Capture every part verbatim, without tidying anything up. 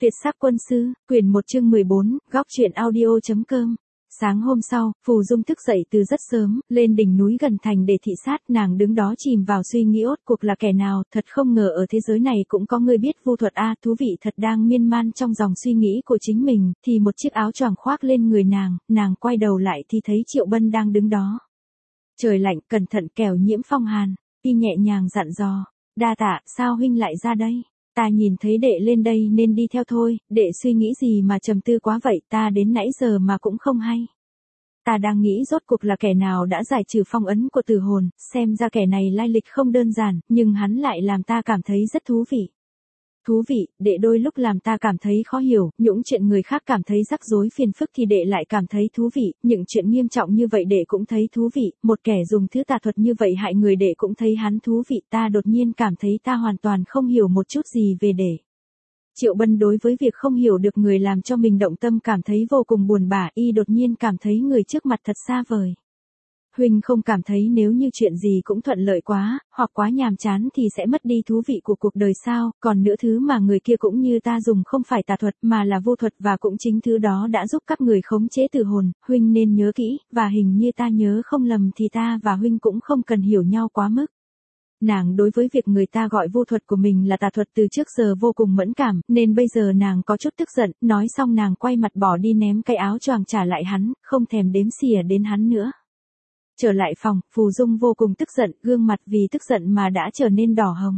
Tuyệt sắc quân sư, quyển một chương mười bốn, góc truyện audio.com. Sáng hôm sau, Phù Dung thức dậy từ rất sớm, lên đỉnh núi gần thành để thị sát, nàng đứng đó chìm vào suy nghĩ ốt cuộc là kẻ nào, thật không ngờ ở thế giới này cũng có người biết vu thuật a, thú vị thật. Đang miên man trong dòng suy nghĩ của chính mình, thì một chiếc áo choàng khoác lên người nàng, nàng quay đầu lại thì thấy Triệu Bân đang đứng đó. Trời lạnh, cẩn thận kẻo nhiễm phong hàn, y nhẹ nhàng dặn dò, đa tạ, sao huynh lại ra đây? Ta nhìn thấy đệ lên đây nên đi theo thôi, đệ suy nghĩ gì mà trầm tư quá vậy, ta đến nãy giờ mà cũng không hay. Ta đang nghĩ rốt cuộc là kẻ nào đã giải trừ phong ấn của tử hồn, xem ra kẻ này lai lịch không đơn giản, nhưng hắn lại làm ta cảm thấy rất thú vị. Thú vị, đệ đôi lúc làm ta cảm thấy khó hiểu, những chuyện người khác cảm thấy rắc rối phiền phức thì đệ lại cảm thấy thú vị, những chuyện nghiêm trọng như vậy đệ cũng thấy thú vị, một kẻ dùng thứ tà thuật như vậy hại người đệ cũng thấy hắn thú vị, ta đột nhiên cảm thấy ta hoàn toàn không hiểu một chút gì về đệ. Triệu Bân đối với việc không hiểu được người làm cho mình động tâm cảm thấy vô cùng buồn bã, y đột nhiên cảm thấy người trước mặt thật xa vời. Huynh không cảm thấy nếu như chuyện gì cũng thuận lợi quá, hoặc quá nhàm chán thì sẽ mất đi thú vị của cuộc đời sao, còn nữa thứ mà người kia cũng như ta dùng không phải tà thuật mà là vô thuật và cũng chính thứ đó đã giúp các người khống chế tử hồn, huynh nên nhớ kỹ, và hình như ta nhớ không lầm thì ta và huynh cũng không cần hiểu nhau quá mức. Nàng đối với việc người ta gọi vô thuật của mình là tà thuật từ trước giờ vô cùng mẫn cảm, nên bây giờ nàng có chút tức giận, nói xong nàng quay mặt bỏ đi ném cái áo choàng trả lại hắn, không thèm đếm xỉa đến hắn nữa. Trở lại phòng, Phù Dung vô cùng tức giận, gương mặt vì tức giận mà đã trở nên đỏ hồng.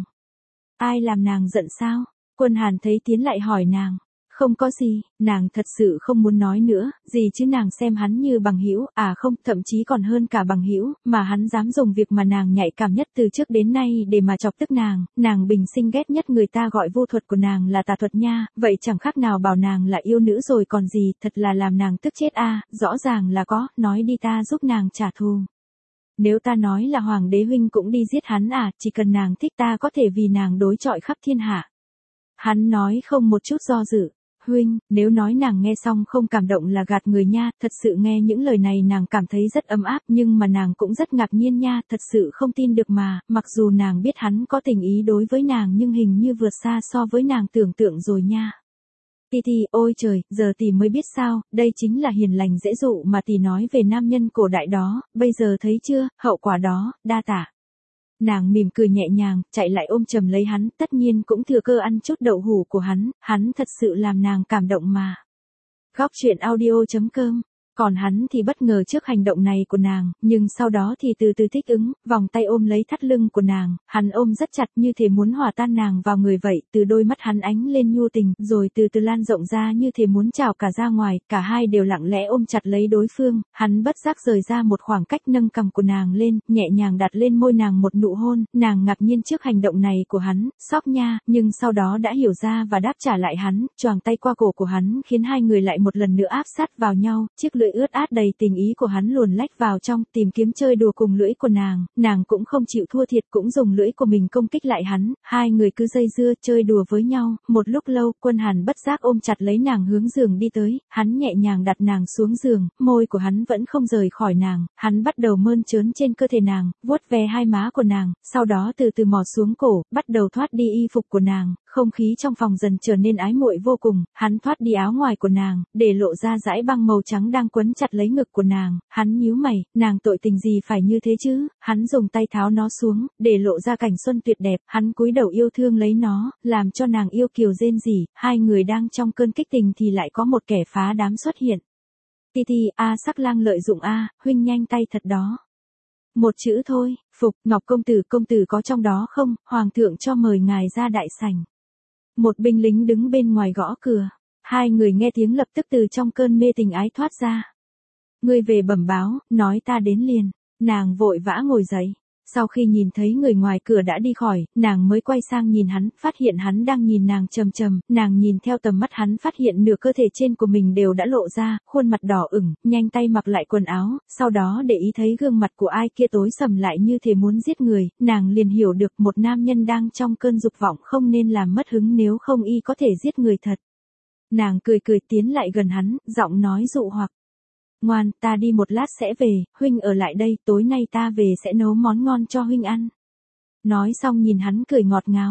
Ai làm nàng giận sao? Quân Hàn thấy tiến lại hỏi nàng. Không có gì, nàng thật sự không muốn nói nữa, gì chứ nàng xem hắn như bằng hữu, à không, thậm chí còn hơn cả bằng hữu, mà hắn dám dùng việc mà nàng nhạy cảm nhất từ trước đến nay để mà chọc tức nàng, nàng bình sinh ghét nhất người ta gọi vô thuật của nàng là tà thuật nha, vậy chẳng khác nào bảo nàng là yêu nữ rồi còn gì, thật là làm nàng tức chết a, rõ ràng là có, nói đi ta giúp nàng trả thù. Nếu ta nói là hoàng đế huynh cũng đi giết hắn à, chỉ cần nàng thích ta có thể vì nàng đối chọi khắp thiên hạ. Hắn nói không một chút do dự. Huynh, nếu nói nàng nghe xong không cảm động là gạt người nha, thật sự nghe những lời này nàng cảm thấy rất ấm áp nhưng mà nàng cũng rất ngạc nhiên nha, thật sự không tin được mà, mặc dù nàng biết hắn có tình ý đối với nàng nhưng hình như vượt xa so với nàng tưởng tượng rồi nha. Tì tì, ôi trời, giờ tì mới biết sao, đây chính là hiền lành dễ dụ mà tì nói về nam nhân cổ đại đó, bây giờ thấy chưa, hậu quả đó, đa tạ. Nàng mỉm cười nhẹ nhàng, chạy lại ôm chầm lấy hắn, tất nhiên cũng thừa cơ ăn chút đậu hủ của hắn, hắn thật sự làm nàng cảm động mà. Góc truyện audio.com. Còn hắn thì bất ngờ trước hành động này của nàng, nhưng sau đó thì từ từ thích ứng, vòng tay ôm lấy thắt lưng của nàng, hắn ôm rất chặt như thể muốn hòa tan nàng vào người vậy, từ đôi mắt hắn ánh lên nhu tình, rồi từ từ lan rộng ra như thể muốn trào cả ra ngoài, cả hai đều lặng lẽ ôm chặt lấy đối phương, hắn bất giác rời ra một khoảng cách nâng cằm của nàng lên, nhẹ nhàng đặt lên môi nàng một nụ hôn, nàng ngạc nhiên trước hành động này của hắn, sóc nha, nhưng sau đó đã hiểu ra và đáp trả lại hắn, choàng tay qua cổ của hắn khiến hai người lại một lần nữa áp sát vào nhau, chiếc lưỡi ướt át đầy tình ý của hắn luồn lách vào trong, tìm kiếm chơi đùa cùng lưỡi của nàng, nàng cũng không chịu thua thiệt cũng dùng lưỡi của mình công kích lại hắn, hai người cứ dây dưa chơi đùa với nhau, một lúc lâu, Quân Hàn bất giác ôm chặt lấy nàng hướng giường đi tới, hắn nhẹ nhàng đặt nàng xuống giường, môi của hắn vẫn không rời khỏi nàng, hắn bắt đầu mơn trớn trên cơ thể nàng, vuốt ve hai má của nàng, sau đó từ từ mò xuống cổ, bắt đầu thoát đi y phục của nàng, không khí trong phòng dần trở nên ái muội vô cùng, hắn thoát đi áo ngoài của nàng, để lộ ra dải băng màu trắng đang quấn chặt lấy ngực của nàng, hắn nhíu mày, nàng tội tình gì phải như thế chứ, hắn dùng tay tháo nó xuống, để lộ ra cảnh xuân tuyệt đẹp, hắn cúi đầu yêu thương lấy nó, làm cho nàng yêu kiều rên rỉ, hai người đang trong cơn kích tình thì lại có một kẻ phá đám xuất hiện. Ti ti, a sắc lang lợi dụng a, huynh nhanh tay thật đó. Một chữ thôi, phục, Ngọc công tử, công tử có trong đó không, hoàng thượng cho mời ngài ra đại sảnh. Một binh lính đứng bên ngoài gõ cửa, hai người nghe tiếng lập tức từ trong cơn mê tình ái thoát ra. Ngươi về bẩm báo, nói ta đến liền, nàng vội vã ngồi dậy. Sau khi nhìn thấy người ngoài cửa đã đi khỏi, nàng mới quay sang nhìn hắn, phát hiện hắn đang nhìn nàng trầm trầm, nàng nhìn theo tầm mắt hắn phát hiện nửa cơ thể trên của mình đều đã lộ ra, khuôn mặt đỏ ửng, nhanh tay mặc lại quần áo, sau đó để ý thấy gương mặt của ai kia tối sầm lại như thể muốn giết người, nàng liền hiểu được một nam nhân đang trong cơn dục vọng không nên làm mất hứng nếu không y có thể giết người thật. Nàng cười cười tiến lại gần hắn, giọng nói dụ hoặc. Ngoan, ta đi một lát sẽ về, huynh ở lại đây, tối nay ta về sẽ nấu món ngon cho huynh ăn. Nói xong nhìn hắn cười ngọt ngào.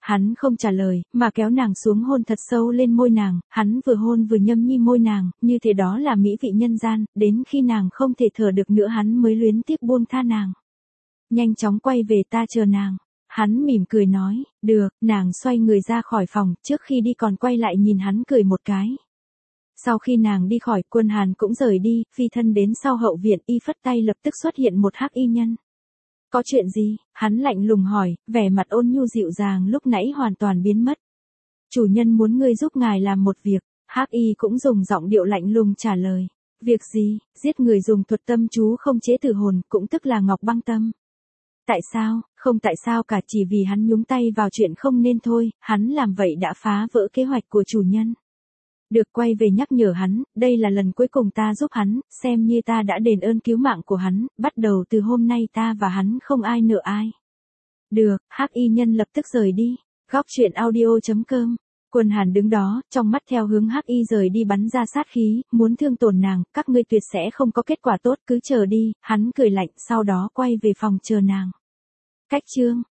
Hắn không trả lời, mà kéo nàng xuống hôn thật sâu lên môi nàng, hắn vừa hôn vừa nhâm nhi môi nàng, như thế đó là mỹ vị nhân gian, đến khi nàng không thể thở được nữa hắn mới luyến tiếc buông tha nàng. Nhanh chóng quay về, ta chờ nàng. Hắn mỉm cười nói, được, nàng xoay người ra khỏi phòng, trước khi đi còn quay lại nhìn hắn cười một cái. Sau khi nàng đi khỏi, Quân Hàn cũng rời đi, phi thân đến sau hậu viện, y phất tay lập tức xuất hiện một hắc y nhân. Có chuyện gì? Hắn lạnh lùng hỏi, vẻ mặt ôn nhu dịu dàng lúc nãy hoàn toàn biến mất. Chủ nhân muốn ngươi giúp ngài làm một việc. Hắc y cũng dùng giọng điệu lạnh lùng trả lời. Việc gì? Giết người dùng thuật tâm chú không chế tử hồn, cũng tức là Ngọc Băng Tâm. Tại sao? Không tại sao cả, chỉ vì hắn nhúng tay vào chuyện không nên thôi, hắn làm vậy đã phá vỡ kế hoạch của chủ nhân. Được, quay về nhắc nhở hắn, đây là lần cuối cùng ta giúp hắn, xem như ta đã đền ơn cứu mạng của hắn, bắt đầu từ hôm nay ta và hắn không ai nợ ai. Được, hắc y nhân lập tức rời đi. Góc truyện audio chấm com. Quân Hàn đứng đó, trong mắt theo hướng hắc y rời đi bắn ra sát khí, muốn thương tổn nàng, các ngươi tuyệt sẽ không có kết quả tốt, cứ chờ đi, hắn cười lạnh, sau đó quay về phòng chờ nàng. Cách chương